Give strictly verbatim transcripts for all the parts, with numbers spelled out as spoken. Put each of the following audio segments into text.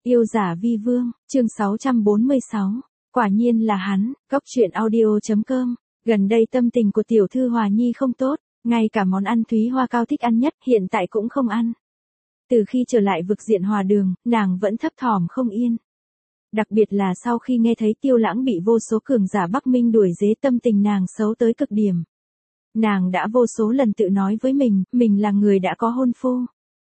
Yêu giả vi vương, chương sáu trăm bốn mươi sáu. Quả nhiên là hắn, Cóc truyện audio chấm com. Gần đây tâm tình của tiểu thư Hòa Nhi không tốt, ngay cả món ăn Thúy Hoa Cao thích ăn nhất hiện tại cũng không ăn. Từ khi trở lại vực diện hòa đường, nàng vẫn thấp thỏm không yên. Đặc biệt là sau khi nghe thấy Tiêu Lãng bị vô số cường giả Bắc Minh đuổi giết, tâm tình nàng xấu tới cực điểm. Nàng đã vô số lần tự nói với mình, mình là người đã có hôn phu.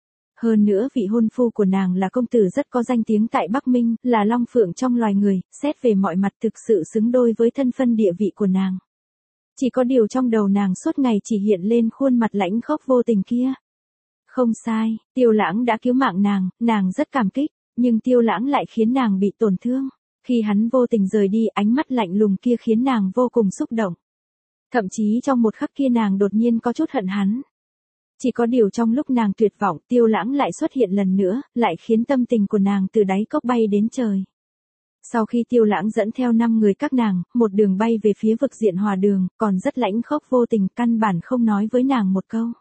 Hơn nữa vị hôn phu của nàng là công tử rất có danh tiếng tại Bắc Minh, là long phượng trong loài người, xét về mọi mặt thực sự xứng đôi với thân phận địa vị của nàng. Chỉ có điều trong đầu nàng suốt ngày chỉ hiện lên khuôn mặt lãnh khốc vô tình kia. Không sai, Tiêu Lãng đã cứu mạng nàng, nàng rất cảm kích, nhưng Tiêu Lãng lại khiến nàng bị tổn thương. Khi hắn vô tình rời đi, ánh mắt lạnh lùng kia khiến nàng vô cùng xúc động. Thậm chí trong một khắc kia nàng đột nhiên có chút hận hắn. Chỉ có điều trong lúc nàng tuyệt vọng, Tiêu Lãng lại xuất hiện lần nữa, lại khiến tâm tình của nàng từ đáy cốc bay đến trời. Sau khi Tiêu Lãng dẫn theo năm người các nàng, một đường bay về phía vực diện hòa đường, còn rất lãnh khốc vô tình, căn bản không nói với nàng một câu.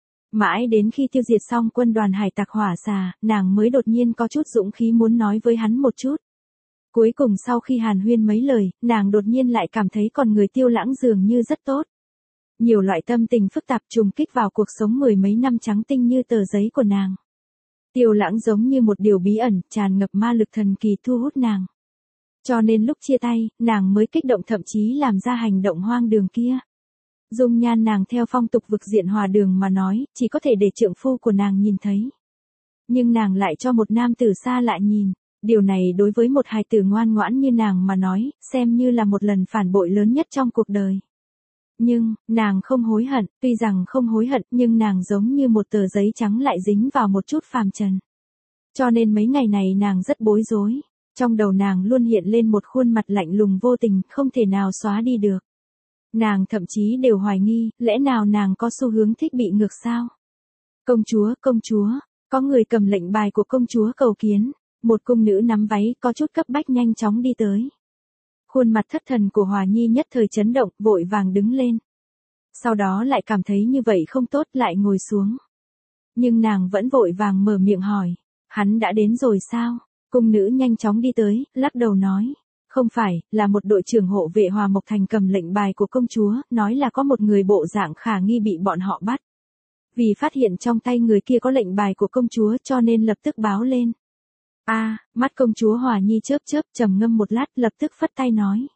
Mãi đến khi tiêu diệt xong quân đoàn hải tặc hỏa xà, nàng mới đột nhiên có chút dũng khí muốn nói với hắn một chút. Cuối cùng sau khi hàn huyên mấy lời, nàng đột nhiên lại cảm thấy con người Tiêu Lãng dường như rất tốt. Nhiều loại tâm tình phức tạp trùng kích vào cuộc sống mười mấy năm trắng tinh như tờ giấy của nàng. Tiêu Lãng giống như một điều bí ẩn, tràn ngập ma lực thần kỳ thu hút nàng. Cho nên lúc chia tay, nàng mới kích động thậm chí làm ra hành động hoang đường kia. Dung nhan nàng theo phong tục vực diện hòa đường mà nói, chỉ có thể để trượng phu của nàng nhìn thấy. Nhưng nàng lại cho một nam tử xa lạ nhìn. Điều này đối với một hài tử ngoan ngoãn như nàng mà nói, xem như là một lần phản bội lớn nhất trong cuộc đời. Nhưng, nàng không hối hận, tuy rằng không hối hận nhưng nàng giống như một tờ giấy trắng lại dính vào một chút phàm trần. Cho nên mấy ngày này nàng rất bối rối. Trong đầu nàng luôn hiện lên một khuôn mặt lạnh lùng vô tình, không thể nào xóa đi được. Nàng thậm chí đều hoài nghi, lẽ nào nàng có xu hướng thích bị ngược sao? Công chúa, công chúa, có người cầm lệnh bài của công chúa cầu kiến. Một cung nữ nắm váy có chút cấp bách nhanh chóng đi tới. Khuôn mặt thất thần của Hòa Nhi nhất thời chấn động, vội vàng đứng lên. Sau đó lại cảm thấy như vậy không tốt, lại ngồi xuống. Nhưng nàng vẫn vội vàng mở miệng hỏi, hắn đã đến rồi sao? Cung nữ nhanh chóng đi tới, lắc đầu nói, không phải, là một đội trưởng hộ vệ Hòa Mộc Thành cầm lệnh bài của công chúa, nói là có một người bộ dạng khả nghi bị bọn họ bắt. Vì phát hiện trong tay người kia có lệnh bài của công chúa cho nên lập tức báo lên. A, à, mắt công chúa Hòa Nhi chớp chớp, trầm ngâm một lát, lập tức phất tay nói.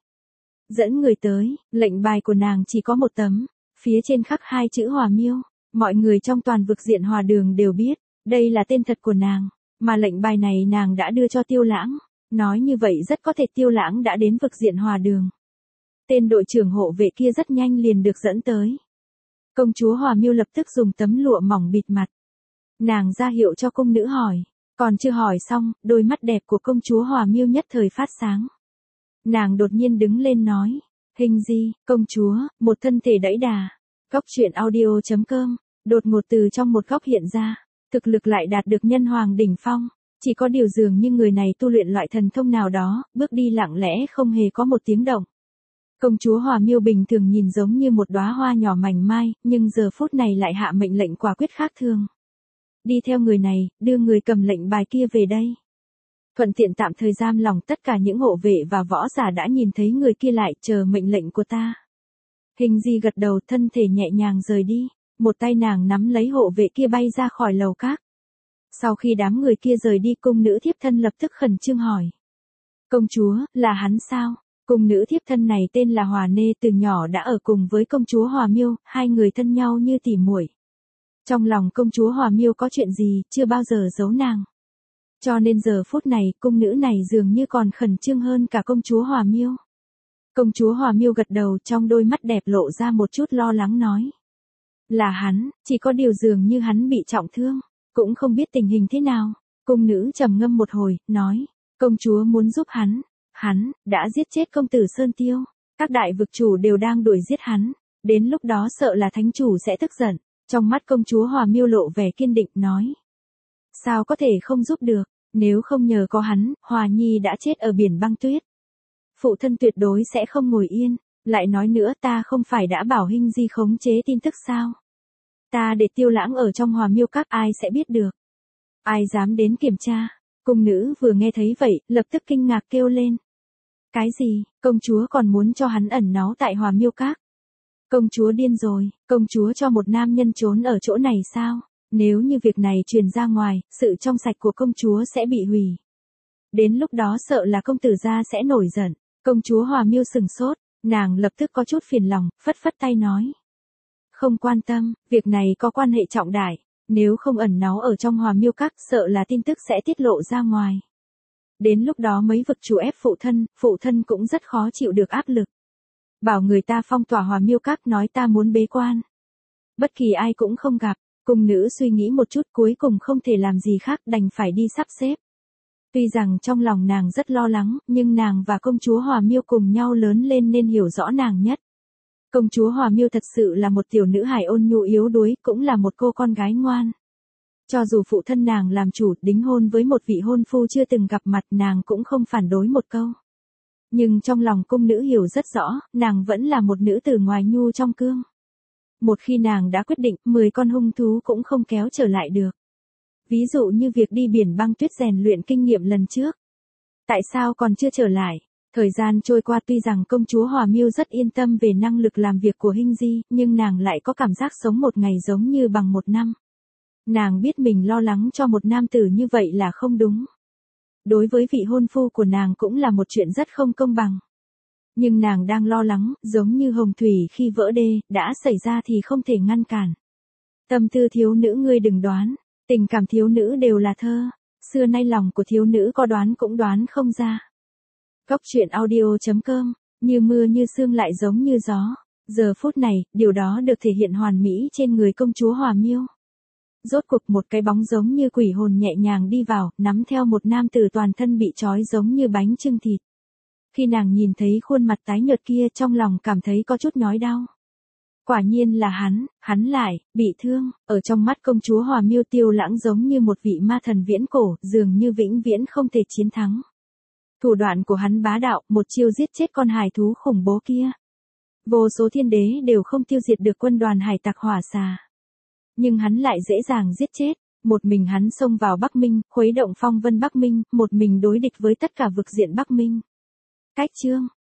Dẫn người tới, lệnh bài của nàng chỉ có một tấm, phía trên khắc hai chữ Hòa Miêu. Mọi người trong toàn vực diện hòa đường đều biết, đây là tên thật của nàng, mà lệnh bài này nàng đã đưa cho Tiêu Lãng. Nói như vậy rất có thể Tiêu Lãng đã đến vực diện hòa đường. Tên đội trưởng hộ vệ kia rất nhanh liền được dẫn tới. Công chúa Hòa Miêu lập tức dùng tấm lụa mỏng bịt mặt. Nàng ra hiệu cho cung nữ hỏi. Còn chưa hỏi xong, đôi mắt đẹp của công chúa Hòa Miêu nhất thời phát sáng. Nàng đột nhiên đứng lên nói, hình gì, công chúa, một thân thể đẫy đà. Cóc truyện audio chấm com, đột ngột từ trong một góc hiện ra, thực lực lại đạt được nhân hoàng đỉnh phong. Chỉ có điều dường như người này tu luyện loại thần thông nào đó, bước đi lặng lẽ không hề có một tiếng động. Công chúa Hòa Miêu bình thường nhìn giống như một đóa hoa nhỏ mảnh mai, nhưng giờ phút này lại hạ mệnh lệnh quả quyết khác thường. Đi theo người này, đưa người cầm lệnh bài kia về đây. Thuận tiện tạm thời giam lòng tất cả những hộ vệ và võ giả đã nhìn thấy người kia lại, chờ mệnh lệnh của ta. Hình Di gật đầu, thân thể nhẹ nhàng rời đi, một tay nàng nắm lấy hộ vệ kia bay ra khỏi lầu các. Sau khi đám người kia rời đi, cung nữ thiếp thân lập tức khẩn trương hỏi. Công chúa, là hắn sao? Cung nữ thiếp thân này tên là Hòa Nê, từ nhỏ đã ở cùng với công chúa Hòa Miêu, hai người thân nhau như tỉ muội. Trong lòng công chúa Hòa Miêu có chuyện gì, chưa bao giờ giấu nàng. Cho nên giờ phút này, cung nữ này dường như còn khẩn trương hơn cả công chúa Hòa Miêu. Công chúa Hòa Miêu gật đầu, trong đôi mắt đẹp lộ ra một chút lo lắng nói. Là hắn, chỉ có điều dường như hắn bị trọng thương, cũng không biết tình hình thế nào. Cung nữ trầm ngâm một hồi, nói, công chúa muốn giúp hắn. Hắn, đã giết chết công tử Sơn Tiêu. Các đại vực chủ đều đang đuổi giết hắn. Đến lúc đó sợ là thánh chủ sẽ tức giận. Trong mắt công chúa Hòa Miêu lộ vẻ kiên định, nói. Sao có thể không giúp được, nếu không nhờ có hắn, Hòa Nhi đã chết ở biển băng tuyết. Phụ thân tuyệt đối sẽ không ngồi yên, lại nói nữa ta không phải đã bảo Hinh Di khống chế tin tức sao. Ta để Tiêu Lãng ở trong Hòa Miêu các ai sẽ biết được. Ai dám đến kiểm tra, Cung nữ vừa nghe thấy vậy, lập tức kinh ngạc kêu lên. Cái gì, công chúa còn muốn cho hắn ẩn náu tại Hòa Miêu Các? Công chúa điên rồi, công chúa cho một nam nhân trốn ở chỗ này sao? Nếu như việc này truyền ra ngoài, sự trong sạch của công chúa sẽ bị hủy. Đến lúc đó sợ là công tử gia sẽ nổi giận. Công chúa Hòa Miêu sừng sốt, nàng lập tức có chút phiền lòng, phất phất tay nói. Không quan tâm, việc này có quan hệ trọng đại, nếu không ẩn náu ở trong Hòa Miêu Các sợ là tin tức sẽ tiết lộ ra ngoài. Đến lúc đó mấy vực chủ ép phụ thân, phụ thân cũng rất khó chịu được áp lực. Bảo người ta phong tỏa Hòa Miêu Các nói ta muốn bế quan. Bất kỳ ai cũng không gặp, cung nữ suy nghĩ một chút cuối cùng không thể làm gì khác đành phải đi sắp xếp. Tuy rằng trong lòng nàng rất lo lắng, nhưng nàng và công chúa Hòa Miêu cùng nhau lớn lên nên hiểu rõ nàng nhất. Công chúa Hòa Miêu thật sự là một tiểu nữ hài ôn nhu yếu đuối, cũng là một cô con gái ngoan. Cho dù phụ thân nàng làm chủ đính hôn với một vị hôn phu chưa từng gặp mặt nàng cũng không phản đối một câu. Nhưng trong lòng cung nữ hiểu rất rõ, nàng vẫn là một nữ tử ngoài nhu trong cương. Một khi nàng đã quyết định, mười con hung thú cũng không kéo trở lại được. Ví dụ như việc đi biển băng tuyết rèn luyện kinh nghiệm lần trước. Tại sao còn chưa trở lại? Thời gian trôi qua tuy rằng công chúa Hòa Miêu rất yên tâm về năng lực làm việc của Hinh Di, nhưng nàng lại có cảm giác sống một ngày giống như bằng một năm. Nàng biết mình lo lắng cho một nam tử như vậy là không đúng. Đối với vị hôn phu của nàng cũng là một chuyện rất không công bằng. Nhưng nàng đang lo lắng, giống như hồng thủy khi vỡ đê, đã xảy ra thì không thể ngăn cản. Tâm tư thiếu nữ ngươi đừng đoán, tình cảm thiếu nữ đều là thơ. Xưa nay lòng của thiếu nữ có đoán cũng đoán không ra. Góc truyện audio chấm com, như mưa như sương lại giống như gió. Giờ phút này, điều đó được thể hiện hoàn mỹ trên người công chúa Hòa Miêu. Rốt cuộc một cái bóng giống như quỷ hồn nhẹ nhàng đi vào, nắm theo một nam tử toàn thân bị trói giống như bánh chưng thịt. Khi nàng nhìn thấy khuôn mặt tái nhợt kia trong lòng cảm thấy có chút nhói đau. Quả nhiên là hắn, hắn lại, bị thương, ở trong mắt công chúa Hòa Miêu Tiêu Lãng giống như một vị ma thần viễn cổ, dường như vĩnh viễn không thể chiến thắng. Thủ đoạn của hắn bá đạo, một chiêu giết chết con hài thú khủng bố kia. Vô số thiên đế đều không tiêu diệt được quân đoàn hải tặc hỏa xà. Nhưng hắn lại dễ dàng giết chết, một mình hắn xông vào Bắc Minh, khuấy động phong vân Bắc Minh, một mình đối địch với tất cả vực diện Bắc Minh. Cách chương